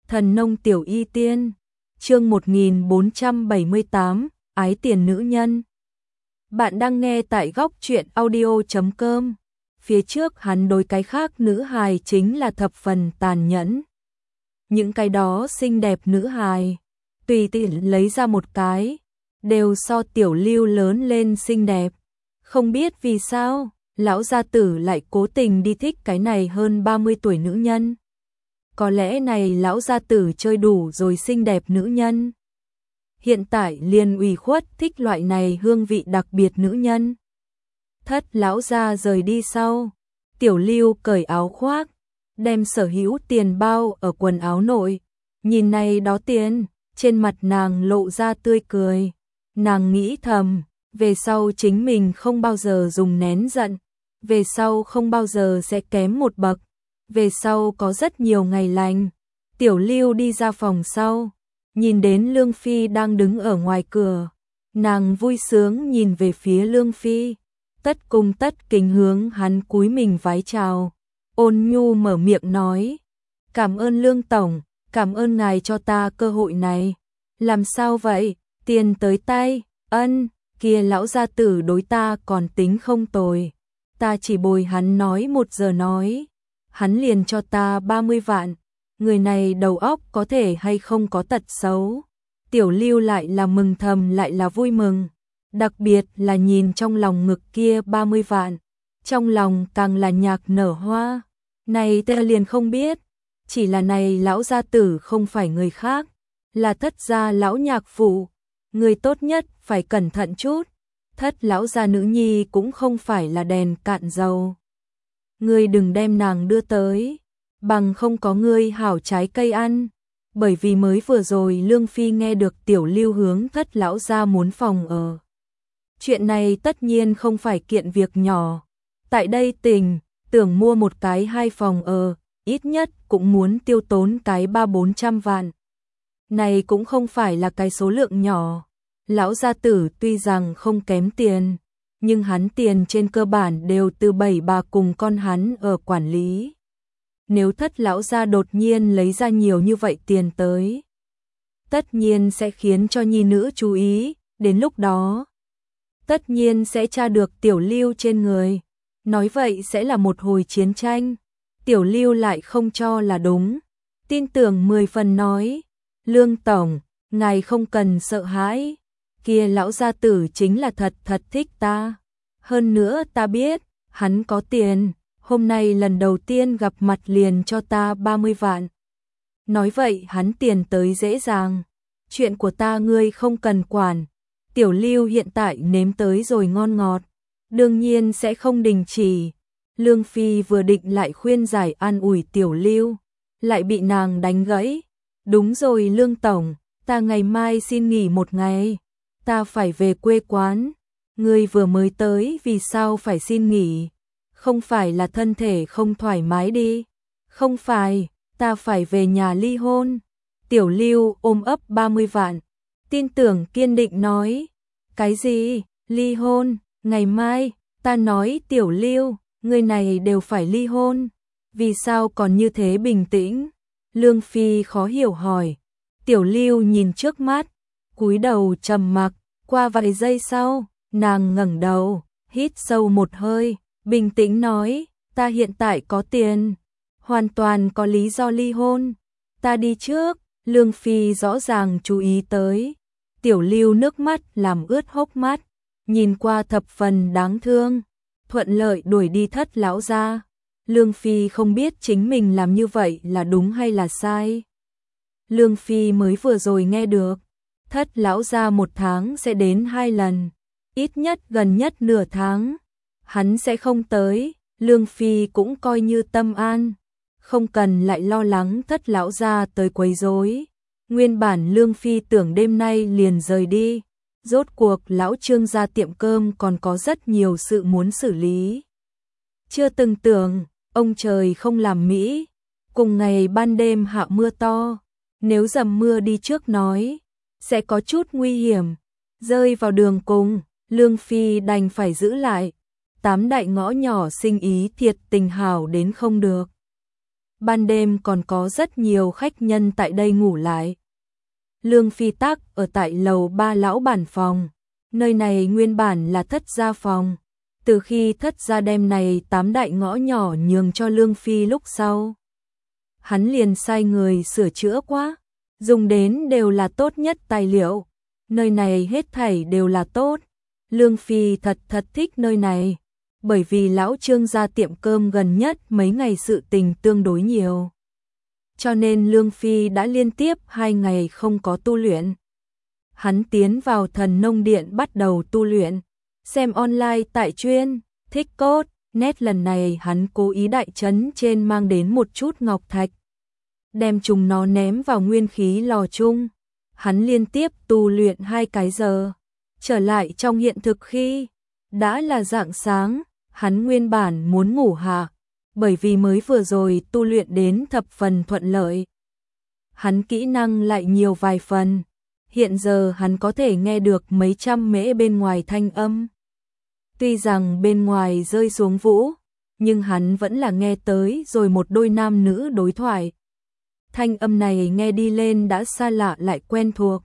Thần nông tiểu y tiên, chương 1478, ái tiền nữ nhân. Bạn đang nghe tại góc truyện audio.com. Phía trước hắn đối cái khác nữ hài chính là thập phần tàn nhẫn. Những cái đó xinh đẹp nữ hài, tùy tiện lấy ra một cái, đều so Tiểu Lưu lớn lên xinh đẹp. Không biết vì sao, lão gia tử lại cố tình đi thích cái này hơn 30 tuổi nữ nhân. Có lẽ này lão gia tử chơi đủ rồi xinh đẹp nữ nhân. Hiện tại liền ủy khuất thích loại này hương vị đặc biệt nữ nhân. Thất lão gia rời đi sau, Tiểu Lưu cởi áo khoác, đem sở hữu tiền bao ở quần áo nội, nhìn này đó tiền, trên mặt nàng lộ ra tươi cười. Nàng nghĩ thầm, về sau chính mình không bao giờ dùng nén giận, về sau không bao giờ sẽ kém một bậc, về sau có rất nhiều ngày lành. Tiểu Lưu đi ra phòng sau, nhìn đến Lương Phi đang đứng ở ngoài cửa, nàng vui sướng nhìn về phía Lương Phi, tất cung tất kính hướng hắn cúi mình vái chào, ôn nhu mở miệng nói: "Cảm ơn Lương tổng, cảm ơn ngài cho ta cơ hội này." "Làm sao vậy? Tiền tới tay?" "Ân, kia lão gia tử đối ta còn tính không tồi, ta chỉ bồi hắn nói 1 giờ nói, hắn liền cho ta 30 vạn, người này đầu óc có thể hay không có tật xấu." Tiểu Lưu lại là mừng thầm lại là vui mừng, đặc biệt là nhìn trong lòng ngực kia 30 vạn, trong lòng càng là nhạc nở hoa. Này ta liền không biết, chỉ là này lão gia tử không phải người khác, là Thất gia lão nhạc phụ, người tốt nhất phải cẩn thận chút. Thất lão gia nữ nhi cũng không phải là đèn cạn dầu, ngươi đừng đem nàng đưa tới, bằng không có ngươi hảo trái cây ăn. Bởi vì mới vừa rồi Lương Phi nghe được Tiểu Lưu hướng Thất lão gia muốn phòng ở. Chuyện này tất nhiên không phải kiện việc nhỏ, tại đây tưởng mua một cái 2 phòng ở, ít nhất cũng muốn tiêu tốn cái 300-400 vạn. Này cũng không phải là cái số lượng nhỏ. Lão gia tử tuy rằng không kém tiền, nhưng hắn tiền trên cơ bản đều từ 7 bà cùng con hắn ở quản lý. Nếu Thất lão gia đột nhiên lấy ra nhiều như vậy tiền tới, tất nhiên sẽ khiến cho nhi nữ chú ý, đến lúc đó tất nhiên sẽ tra được Tiểu Lưu trên người, nói vậy sẽ là một hồi chiến tranh. Tiểu Lưu lại không cho là đúng, tin tưởng 10 phần nói: "Lương tổng, ngài không cần sợ hãi, kia lão gia tử chính là thật thích ta. Hơn nữa ta biết, hắn có tiền, hôm nay lần đầu tiên gặp mặt liền cho ta 30 vạn. Nói vậy hắn tiền tới dễ dàng, chuyện của ta ngươi không cần quản." Tiểu Lưu hiện tại nếm tới rồi ngon ngọt, đương nhiên sẽ không đình chỉ. Lương Phi vừa định lại khuyên giải an ủi Tiểu Lưu, lại bị nàng đánh gãy. "Đúng rồi Lương tổng, ta ngày mai xin nghỉ 1 ngày, ta phải về quê quán." "Ngươi vừa mới tới vì sao phải xin nghỉ? Không phải là thân thể không thoải mái đi?" "Không phải, ta phải về nhà ly hôn." Tiểu Lưu ôm ấp 30 vạn, tin tưởng kiên định nói: "Cái gì? Ly hôn? Ngày mai?" Ta nói Tiểu Lưu, người này đều phải ly hôn, vì sao còn như thế bình tĩnh? Lương Phi khó hiểu hỏi. Tiểu Lưu nhìn trước mắt, cúi đầu trầm mặc, qua vài giây sau, nàng ngẩng đầu, hít sâu một hơi, bình tĩnh nói: "Ta hiện tại có tiền, hoàn toàn có lý do ly hôn, ta đi trước." Lương Phi rõ ràng chú ý tới Tiểu Lưu nước mắt làm ướt hốc mắt, nhìn qua thập phần đáng thương, thuận lợi đuổi đi Thất lão gia. Lương Phi không biết chính mình làm như vậy là đúng hay là sai. Lương Phi mới vừa rồi nghe được, Thất lão gia 1 tháng sẽ đến 2 lần, ít nhất gần nhất nửa tháng, hắn sẽ không tới. Lương Phi cũng coi như tâm an, không cần lại lo lắng Thất lão gia tới quấy rối. Nguyên bản Lương Phi tưởng đêm nay liền rời đi, rốt cuộc lão Trương gia tiệm cơm còn có rất nhiều sự muốn xử lý. Chưa từng tưởng, ông trời không làm mỹ, cùng ngày ban đêm hạ mưa to, nếu dầm mưa đi trước nói, sẽ có chút nguy hiểm, rơi vào đường cùng, Lương Phi đành phải giữ lại. 8 đại ngõ nhỏ sinh ý thiệt tình hảo đến không được. ban đêm còn có rất nhiều khách nhân tại đây ngủ lại. Lương Phi Tắc ở tại lầu 3 lão bản phòng, nơi này nguyên bản là thất gia phòng. Từ khi thất gia đem này 8 đại ngõ nhỏ nhường cho Lương Phi lúc sau, hắn liền sai người sửa chữa quá, dùng đến đều là tốt nhất tài liệu, nơi này hết thảy đều là tốt. Lương Phi thật thích nơi này, bởi vì lão Trương gia tiệm cơm gần nhất mấy ngày sự tình tương đối nhiều. Cho nên Lương Phi đã liên tiếp 2 ngày không có tu luyện. Hắn tiến vào Thần Nông Điện bắt đầu tu luyện, xem online tại chuyên, thích cốt, nét lần này hắn cố ý đại trấn trên mang đến một chút ngọc thạch, đem chúng nó ném vào nguyên khí lò chung. Hắn liên tiếp tu luyện 2 cái giờ, trở lại trong hiện thực khi đã là rạng sáng, hắn nguyên bản muốn ngủ hạ, bởi vì mới vừa rồi tu luyện đến thập phần thuận lợi. Hắn kỹ năng lại nhiều vài phần, hiện giờ hắn có thể nghe được mấy trăm mễ bên ngoài thanh âm. Tuy rằng bên ngoài rơi xuống vũ, nhưng hắn vẫn là nghe tới rồi một đôi nam nữ đối thoại. Thanh âm này nghe đi lên đã xa lạ lại quen thuộc.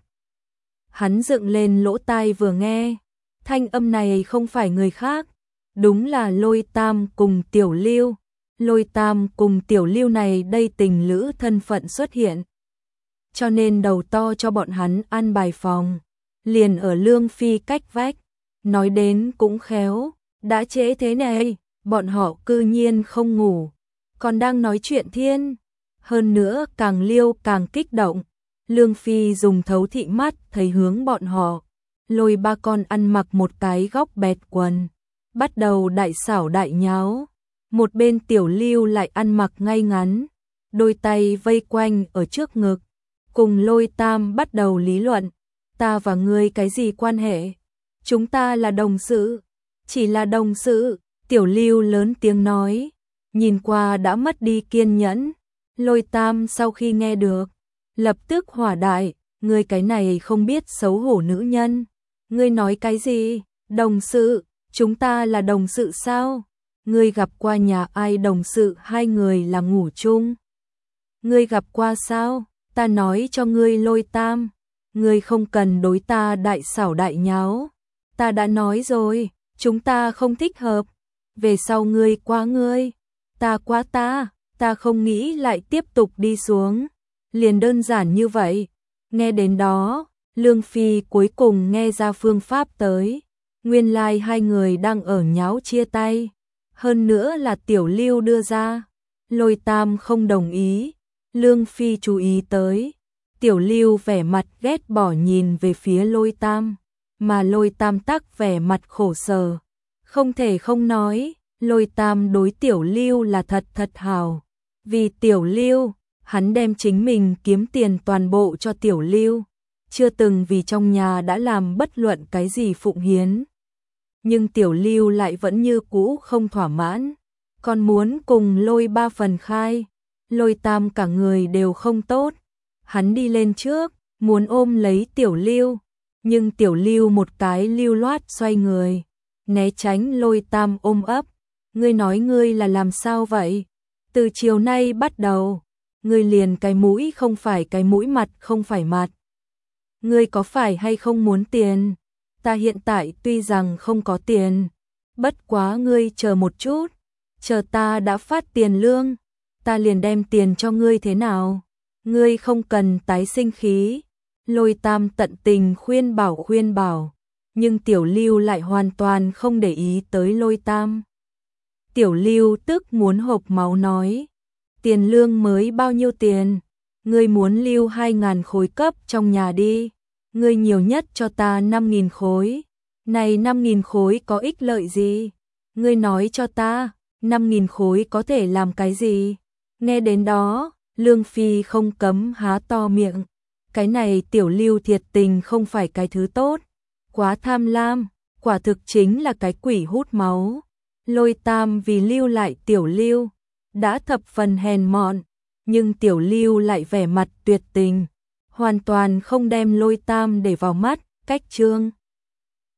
Hắn dựng lên lỗ tai vừa nghe, thanh âm này không phải người khác, đúng là Lôi Tam cùng Tiểu Lưu. Lôi Tam cùng Tiểu Lưu này đây tình lữ thân phận xuất hiện. Cho nên đầu to cho bọn hắn ăn bài phòng, liền ở Lương Phi cách vách. Nói đến cũng khéo, đã trễ thế này, bọn họ cư nhiên không ngủ, còn đang nói chuyện thiên. Hơn nữa càng liêu càng kích động, Lương Phi dùng thấu thị mắt thấy hướng bọn họ, Lôi ba con ăn mặc một cái góc bẹt quần, bắt đầu đại xảo đại nháo. Một bên Tiểu Lưu lại ăn mặc ngay ngắn, đôi tay vây quanh ở trước ngực, cùng Lôi Tam bắt đầu lý luận. Ta và ngươi cái gì quan hệ? Chúng ta là đồng sự, chỉ là đồng sự. Tiểu Lưu lớn tiếng nói, nhìn qua đã mất đi kiên nhẫn. Lôi Tam sau khi nghe được, lập tức hỏa đại, ngươi cái này không biết xấu hổ nữ nhân. Ngươi nói cái gì? Đồng sự, chúng ta là đồng sự sao? Ngươi gặp qua nhà ai đồng sự 2 người là ngủ chung? Ngươi gặp qua sao? Ta nói cho ngươi Lôi Tam, ngươi không cần đối ta đại xảo đại nháo. Ta đã nói rồi, chúng ta không thích hợp. Về sau ngươi qua ngươi, ta qua ta không nghĩ lại tiếp tục đi xuống. Liền đơn giản như vậy. Nghe đến đó, Lương Phi cuối cùng nghe ra phương pháp tới. Nguyên lai 2 người đang ở nháo chia tay. Hơn nữa là Tiểu Lưu đưa ra. Lôi Tam không đồng ý. Lương Phi chú ý tới. Tiểu Lưu vẻ mặt ghét bỏ nhìn về phía Lôi Tam, mà Lôi Tam tắc vẻ mặt khổ sở. Không thể không nói, Lôi Tam đối Tiểu Lưu là thật hào. Vì Tiểu Lưu, hắn đem chính mình kiếm tiền toàn bộ cho Tiểu Lưu, chưa từng vì trong nhà đã làm bất luận cái gì phụng hiến. Nhưng Tiểu Lưu lại vẫn như cũ không thỏa mãn, còn muốn cùng Lôi ba phần khai. Lôi Tam cả người đều không tốt, hắn đi lên trước, muốn ôm lấy Tiểu Lưu, nhưng Tiểu Lưu một cái lưu loát xoay người, né tránh Lôi Tam ôm ấp. Ngươi nói ngươi là làm sao vậy? Từ chiều nay bắt đầu, ngươi liền cái mũi không phải cái mũi, mặt không phải mặt. Ngươi có phải hay không muốn tiền? Ta hiện tại tuy rằng không có tiền, bất quá ngươi chờ một chút, chờ ta đã phát tiền lương, ta liền đem tiền cho ngươi thế nào? Ngươi không cần tái sinh khí. Lôi Tam tận tình khuyên bảo, nhưng Tiểu Lưu lại hoàn toàn không để ý tới Lôi Tam. Tiểu Lưu tức muốn hộc máu nói, tiền lương mới bao nhiêu tiền? Ngươi muốn lưu 2.000 khối cấp trong nhà đi, ngươi nhiều nhất cho ta 5.000 khối. Này 5.000 khối có ích lợi gì? Ngươi nói cho ta, 5.000 khối có thể làm cái gì? Nghe đến đó, Lương Phi không cấm há to miệng. Cái này Tiểu Lưu thiệt tình không phải cái thứ tốt, quá tham lam, quả thực chính là cái quỷ hút máu. Lôi Tam vì lưu lại Tiểu Lưu, đã thập phần hèn mọn, nhưng Tiểu Lưu lại vẻ mặt tuyệt tình, hoàn toàn không đem Lôi Tam để vào mắt. Cách chương